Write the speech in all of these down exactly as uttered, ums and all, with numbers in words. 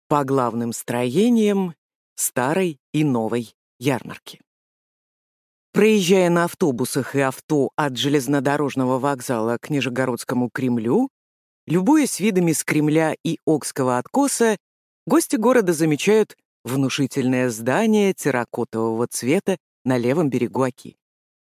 по главным строениям старой и новой ярмарки. Проезжая на автобусах и авто от железнодорожного вокзала к Нижегородскому Кремлю, любуясь видами с Кремля и Окского откоса, гости города замечают внушительное здание терракотового цвета на левом берегу Оки.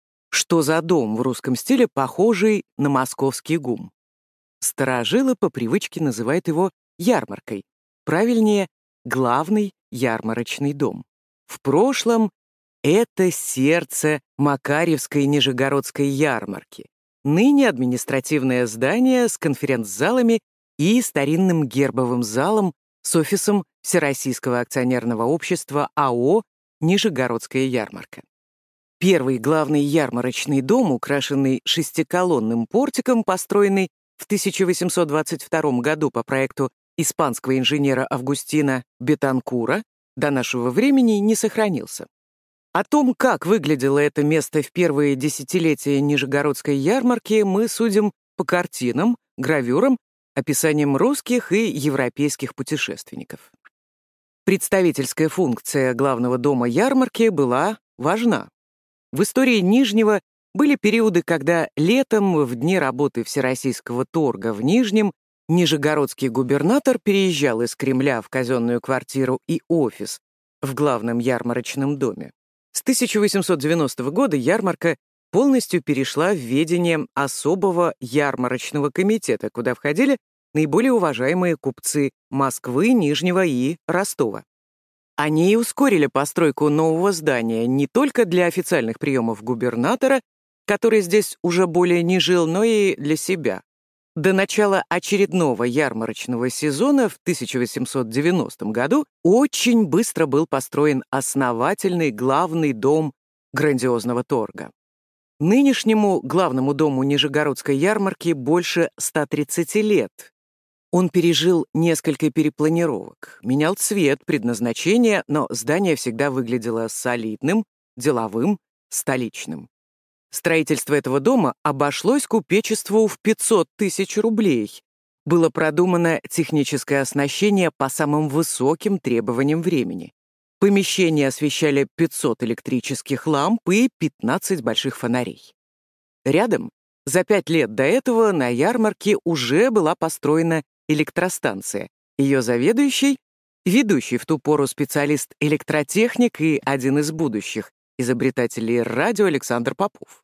Что за дом в русском стиле, похожий на московский ГУМ? Старожилы по привычке называют его ярмаркой, правильнее, главный ярмарочный дом. В прошлом это сердце Макарьевской Нижегородской ярмарки, ныне административное здание с конференц-залами и старинным гербовым залом с офисом Всероссийского акционерного общества АО «Нижегородская ярмарка». Первый главный ярмарочный дом, украшенный шестиколонным портиком, построенный в тысяча восемьсот двадцать втором году по проекту испанского инженера Августина Бетанкура, до нашего времени не сохранился. О том, как выглядело это место в первые десятилетия Нижегородской ярмарки, мы судим по картинам, гравюрам, описаниям русских и европейских путешественников. Представительская функция главного дома ярмарки была важна. В истории Нижнего были периоды, когда летом, в дни работы Всероссийского торга в Нижнем, нижегородский губернатор переезжал из Кремля в казенную квартиру и офис в главном ярмарочном доме. С тысяча восемьсот девяностого года ярмарка полностью перешла в ведение особого ярмарочного комитета, куда входили наиболее уважаемые купцы Москвы, Нижнего и Ростова. Они и ускорили постройку нового здания не только для официальных приемов губернатора, который здесь уже более не жил, но и для себя. До начала очередного ярмарочного сезона в тысяча восемьсот девяностом году очень быстро был построен основательный главный дом грандиозного торга. Нынешнему главному дому Нижегородской ярмарки больше ста тридцати лет. Он пережил несколько перепланировок, менял цвет, предназначение, но здание всегда выглядело солидным, деловым, столичным. Строительство этого дома обошлось купечеству в пятьсот тысяч рублей. Было продумано техническое оснащение по самым высоким требованиям времени. Помещение освещали пятьсот электрических ламп и пятнадцать больших фонарей. Рядом, за пять лет до этого, на ярмарке уже была построена электростанция. Ее заведующий, ведущий в ту пору специалист-электротехник и один из будущих изобретателей радио Александр Попов.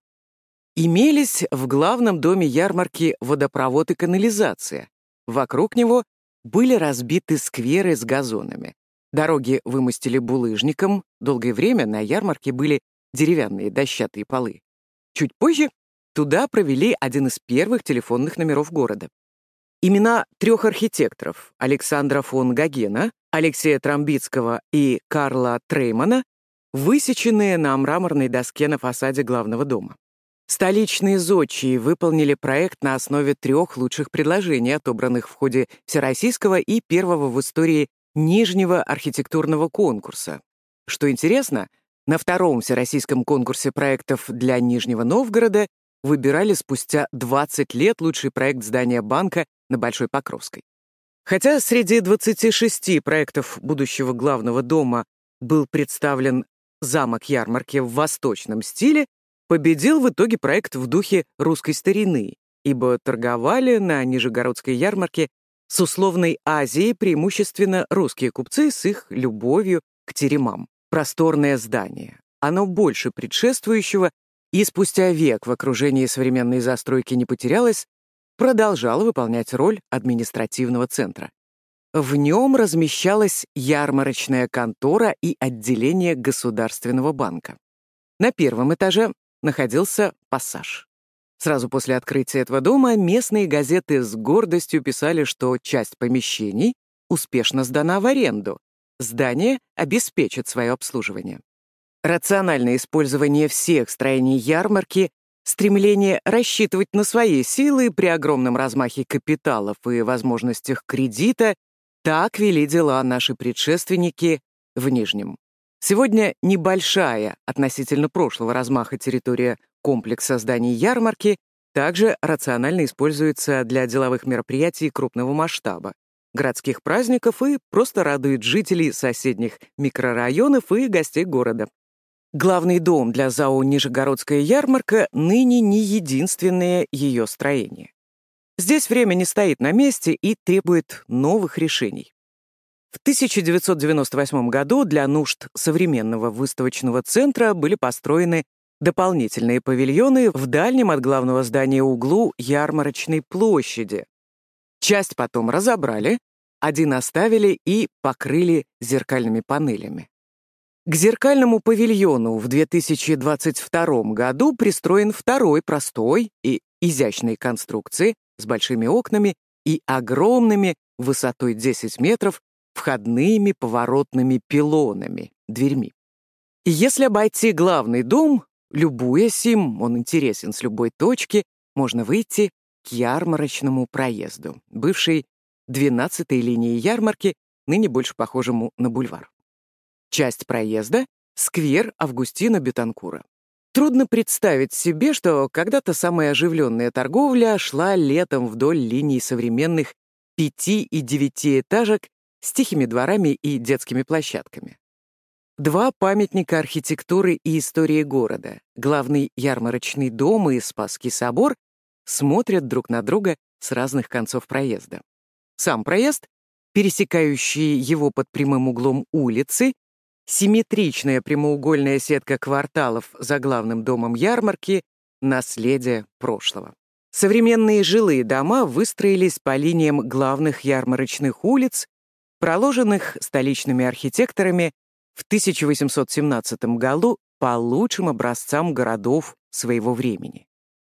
Имелись в главном доме ярмарки водопровод и канализация. Вокруг него были разбиты скверы с газонами. Дороги вымостили булыжником, долгое время на ярмарке были деревянные дощатые полы. Чуть позже туда провели один из первых телефонных номеров города. Имена трех архитекторов — Александра фон Гогена, Алексея Трамбицкого и Карла Треймана — высеченные на мраморной доске на фасаде главного дома. Столичные зодчие выполнили проект на основе трех лучших предложений, отобранных в ходе всероссийского и первого в истории Нижнего архитектурного конкурса. Что интересно, на втором всероссийском конкурсе проектов для Нижнего Новгорода выбирали спустя двадцать лет лучший проект здания банка на Большой Покровской. Хотя среди двадцати шести проектов будущего главного дома был представлен замок ярмарки в восточном стиле, победил в итоге проект в духе русской старины, ибо торговали на Нижегородской ярмарке с условной Азией преимущественно русские купцы с их любовью к теремам. Просторное здание, оно больше предшествующего, и спустя век в окружении современной застройки не потерялось, продолжало выполнять роль административного центра. В нем размещалась ярмарочная контора и отделение Государственного банка. На первом этаже находился пассаж. Сразу после открытия этого дома местные газеты с гордостью писали, что часть помещений успешно сдана в аренду. Здание обеспечит свое обслуживание. Рациональное использование всех строений ярмарки, стремление рассчитывать на свои силы при огромном размахе капиталов и возможностях кредита — так вели дела наши предшественники в Нижнем. Сегодня небольшая относительно прошлого размаха территория комплекса зданий ярмарки также рационально используется для деловых мероприятий крупного масштаба. городских праздников и просто радует жителей соседних микрорайонов и гостей города. Главный дом для ЗАО «Нижегородская ярмарка» ныне не единственное ее строение. Здесь время не стоит на месте и требует новых решений. В тысяча девятьсот девяносто восьмом году для нужд современного выставочного центра были построены дополнительные павильоны в дальнем от главного здания углу Ярмарочной площади. Часть потом разобрали, один оставили и покрыли зеркальными панелями. К зеркальному павильону в две тысячи двадцать втором году пристроен второй простой и изящной конструкции с большими окнами и огромными, высотой десять метров, входными поворотными пилонами, дверьми. И если обойти главный дом, любуясь им, он интересен с любой точки, можно выйти к ярмарочному проезду, бывшей двенадцатой линии ярмарки, ныне больше похожему на бульвар. Часть проезда — сквер Августина Бетанкура. Трудно представить себе, что когда-то самая оживленная торговля шла летом вдоль линий современных пяти- и девятиэтажек с тихими дворами и детскими площадками. Два памятника архитектуры и истории города, главный ярмарочный дом и Спасский собор, смотрят друг на друга с разных концов проезда. Сам проезд, пересекающий его под прямым углом улицы, симметричная прямоугольная сетка кварталов за главным домом ярмарки — наследие прошлого. Современные жилые дома выстроились по линиям главных ярмарочных улиц, проложенных столичными архитекторами в тысяча восемьсот семнадцатом году по лучшим образцам городов своего времени.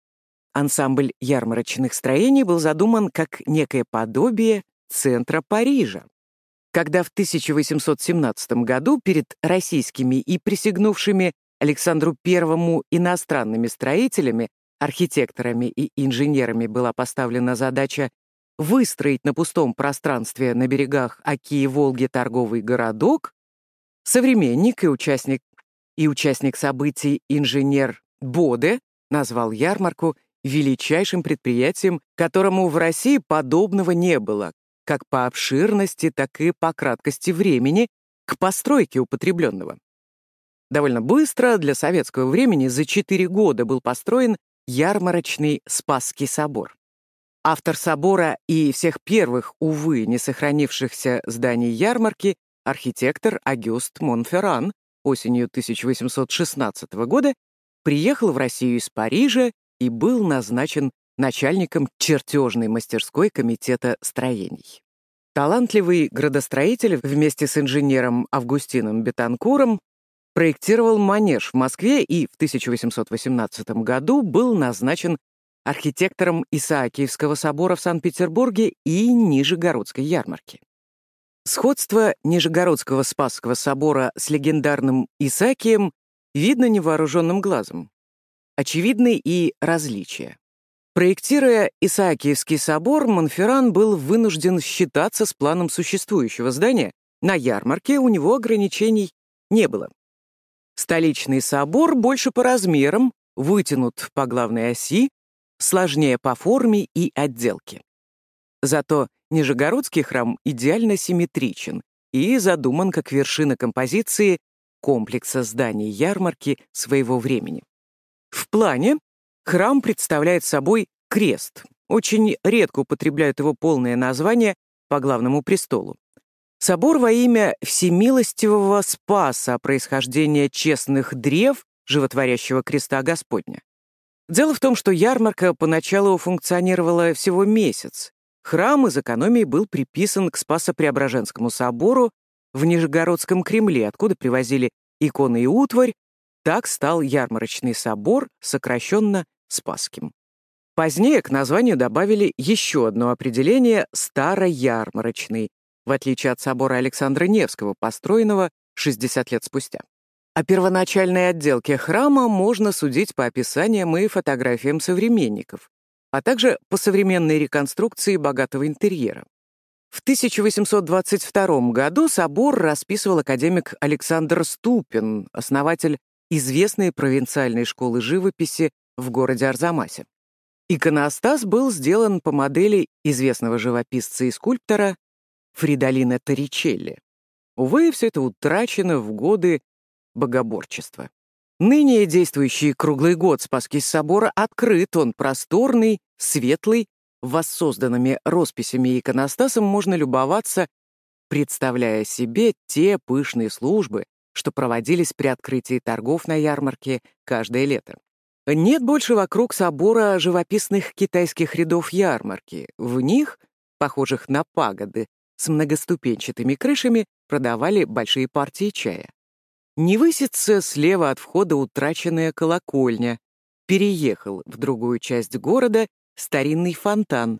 Ансамбль ярмарочных строений был задуман как некое подобие центра Парижа. Когда в тысяча восемьсот семнадцатом году перед российскими и присягнувшими Александру Первому иностранными строителями, архитекторами и инженерами была поставлена задача выстроить на пустом пространстве на берегах Оки и Волги торговый городок, современник и участник, и участник событий инженер Боде назвал ярмарку величайшим предприятием, которому в России подобного не было, как по обширности, так и по краткости времени к постройке употребленного. Довольно быстро, для советского времени, за четыре года был построен ярмарочный Спасский собор. Автор собора и всех первых, увы, не сохранившихся зданий ярмарки, архитектор Агюст Монферран, осенью тысяча восемьсот шестнадцатого года приехал в Россию из Парижа и был назначен начальником чертежной мастерской комитета строений. Талантливый градостроитель вместе с инженером Августином Бетанкуром проектировал манеж в Москве и в тысяча восемьсот восемнадцатом году был назначен архитектором Исаакиевского собора в Санкт-Петербурге и Нижегородской ярмарки. Сходство Нижегородского Спасского собора с легендарным Исаакием видно невооруженным глазом. Очевидны и различия. Проектируя Исаакиевский собор, Монферран был вынужден считаться с планом существующего здания. На ярмарке у него ограничений не было. Столичный собор больше по размерам, вытянут по главной оси, сложнее по форме и отделке. Зато Нижегородский храм идеально симметричен и задуман как вершина композиции комплекса зданий ярмарки своего времени. В плане храм представляет собой крест. Очень редко употребляют его полное название по главному престолу. Собор во имя всемилостивого Спаса, происхождения честных древ, животворящего креста Господня. Дело в том, что ярмарка поначалу функционировала всего месяц. Храм из экономии был приписан к Спасо-Преображенскому собору в Нижегородском Кремле, откуда привозили иконы и утварь. Так стал ярмарочный собор, сокращенно Спасским. Позднее к названию добавили еще одно определение — староярмарочный, в отличие от собора Александра Невского, построенного шестьдесят лет спустя. О первоначальной отделке храма можно судить по описаниям и фотографиям современников, а также по современной реконструкции богатого интерьера. В тысяча восемьсот двадцать втором году собор расписывал академик Александр Ступин, основатель известной провинциальной школы живописи в городе Арзамасе. Иконостас был сделан по модели известного живописца и скульптора Фридолина Торричелли. Увы, все это утрачено в годы богоборчества. Ныне действующий круглый год Спасский собор открыт, он просторный, светлый, воссозданными росписями и иконостасом можно любоваться, представляя себе те пышные службы, что проводились при открытии торгов на ярмарке каждое лето. Нет больше вокруг собора живописных китайских рядов ярмарки. В них, похожих на пагоды, с многоступенчатыми крышами, продавали большие партии чая. Не высится слева от входа утраченная колокольня. Переехал в другую часть города старинный фонтан.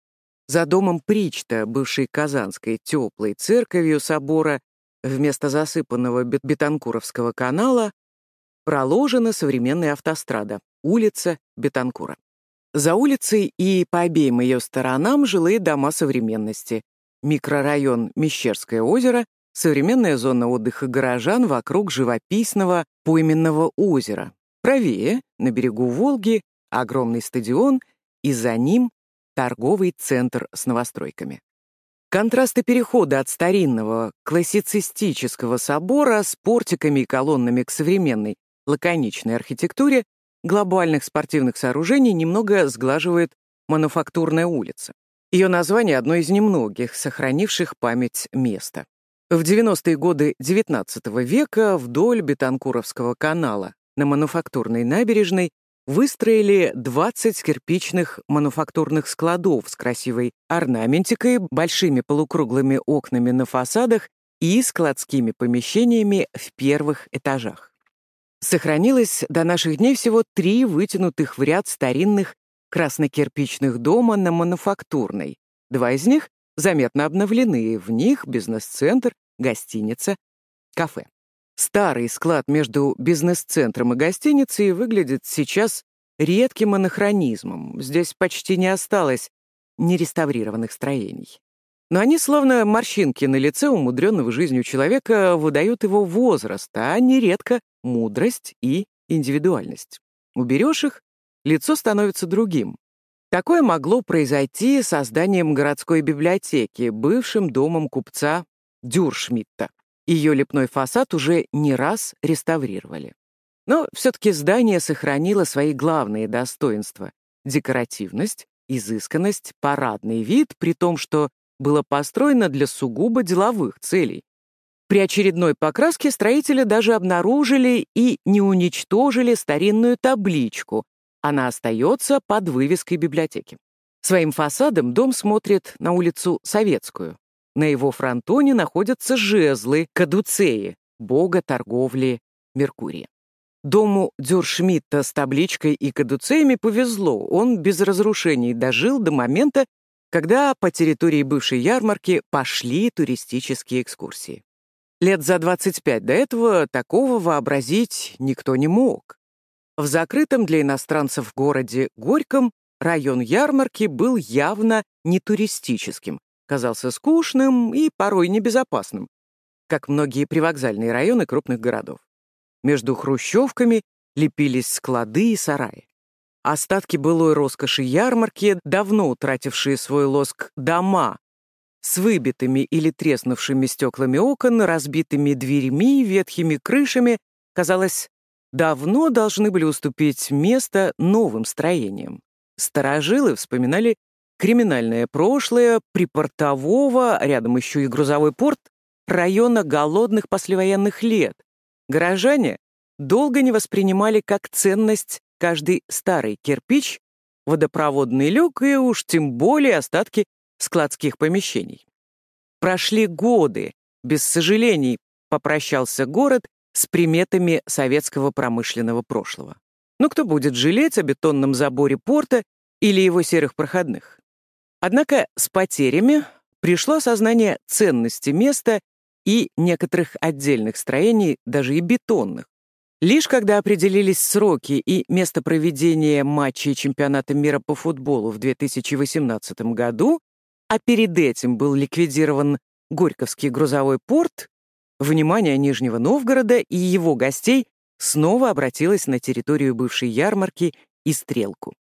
За домом Причта, бывшей Казанской теплой церковью собора, вместо засыпанного Бетанкуровского канала проложена современная автострада, улица Бетанкура. За улицей и по обеим ее сторонам жилые дома современности. Микрорайон Мещерское озеро, современная зона отдыха горожан вокруг живописного пойменного озера. Правее, на берегу Волги, огромный стадион, и за ним торговый центр с новостройками. Контрасты перехода от старинного классицистического собора с портиками и колоннами к современной лаконичной архитектуре глобальных спортивных сооружений немного сглаживает Мануфактурная улица. Ее название одно из немногих, сохранивших память места. В девяностые годы девятнадцатого века вдоль Бетанкуровского канала на Мануфактурной набережной выстроили двадцать кирпичных мануфактурных складов с красивой орнаментикой, большими полукруглыми окнами на фасадах и складскими помещениями в первых этажах. Сохранилось до наших дней всего три вытянутых в ряд старинных краснокирпичных дома на Мануфактурной. Два из них заметно обновлены, в них бизнес-центр, гостиница, кафе. Старый склад между бизнес-центром и гостиницей выглядит сейчас редким анахронизмом. Здесь почти не осталось нереставрированных строений. Но они, словно морщинки на лице умудренного жизнью человека, выдают его возраст, а нередко мудрость и индивидуальность. Уберешь их, лицо становится другим. Такое могло произойти с созданием городской библиотеки, бывшим домом купца Дюршмидта. Ее лепной фасад уже не раз реставрировали. Но все-таки здание сохранило свои главные достоинства — декоративность, изысканность, парадный вид, при том, что было построено для сугубо деловых целей. При очередной покраске строители даже обнаружили и не уничтожили старинную табличку. Она остается под вывеской библиотеки. Своим фасадом дом смотрит на улицу Советскую. На его фронтоне находятся жезлы кадуцеи, бога торговли Меркурия. Дому Дюршмидта с табличкой и кадуцеями повезло, он без разрушений дожил до момента, когда по территории бывшей ярмарки пошли туристические экскурсии. Лет за двадцать пять до этого такого вообразить никто не мог. В закрытом для иностранцев городе Горьком район ярмарки был явно не туристическим, казался скучным и порой небезопасным, как многие привокзальные районы крупных городов. Между хрущевками лепились склады и сараи. Остатки былой роскоши ярмарки, давно утратившие свой лоск дома, с выбитыми или треснувшими стеклами окон, разбитыми дверьми, ветхими крышами, казалось, давно должны были уступить место новым строениям. Старожилы вспоминали криминальное прошлое припортового, рядом еще и грузовой порт, района голодных послевоенных лет. Горожане долго не воспринимали как ценность каждый старый кирпич, водопроводный люк и уж тем более остатки складских помещений. Прошли годы, без сожалений попрощался город с приметами советского промышленного прошлого. Но кто будет жалеть о бетонном заборе порта или его серых проходных? Однако с потерями пришло осознание ценности места и некоторых отдельных строений, даже и бетонных. Лишь когда определились сроки и место проведения матчей чемпионата мира по футболу в две тысячи восемнадцатом году, а перед этим был ликвидирован Горьковский грузовой порт, внимание Нижнего Новгорода и его гостей снова обратилось на территорию бывшей ярмарки и Стрелку.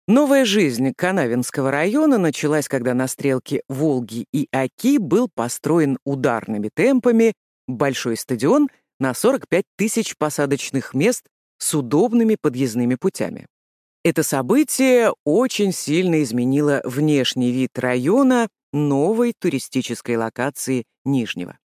Новая жизнь Канавинского района началась, когда на стрелке Волги и Оки был построен ударными темпами большой стадион на сорок пять тысяч посадочных мест с удобными подъездными путями. Это событие очень сильно изменило внешний вид района новой туристической локации Нижнего.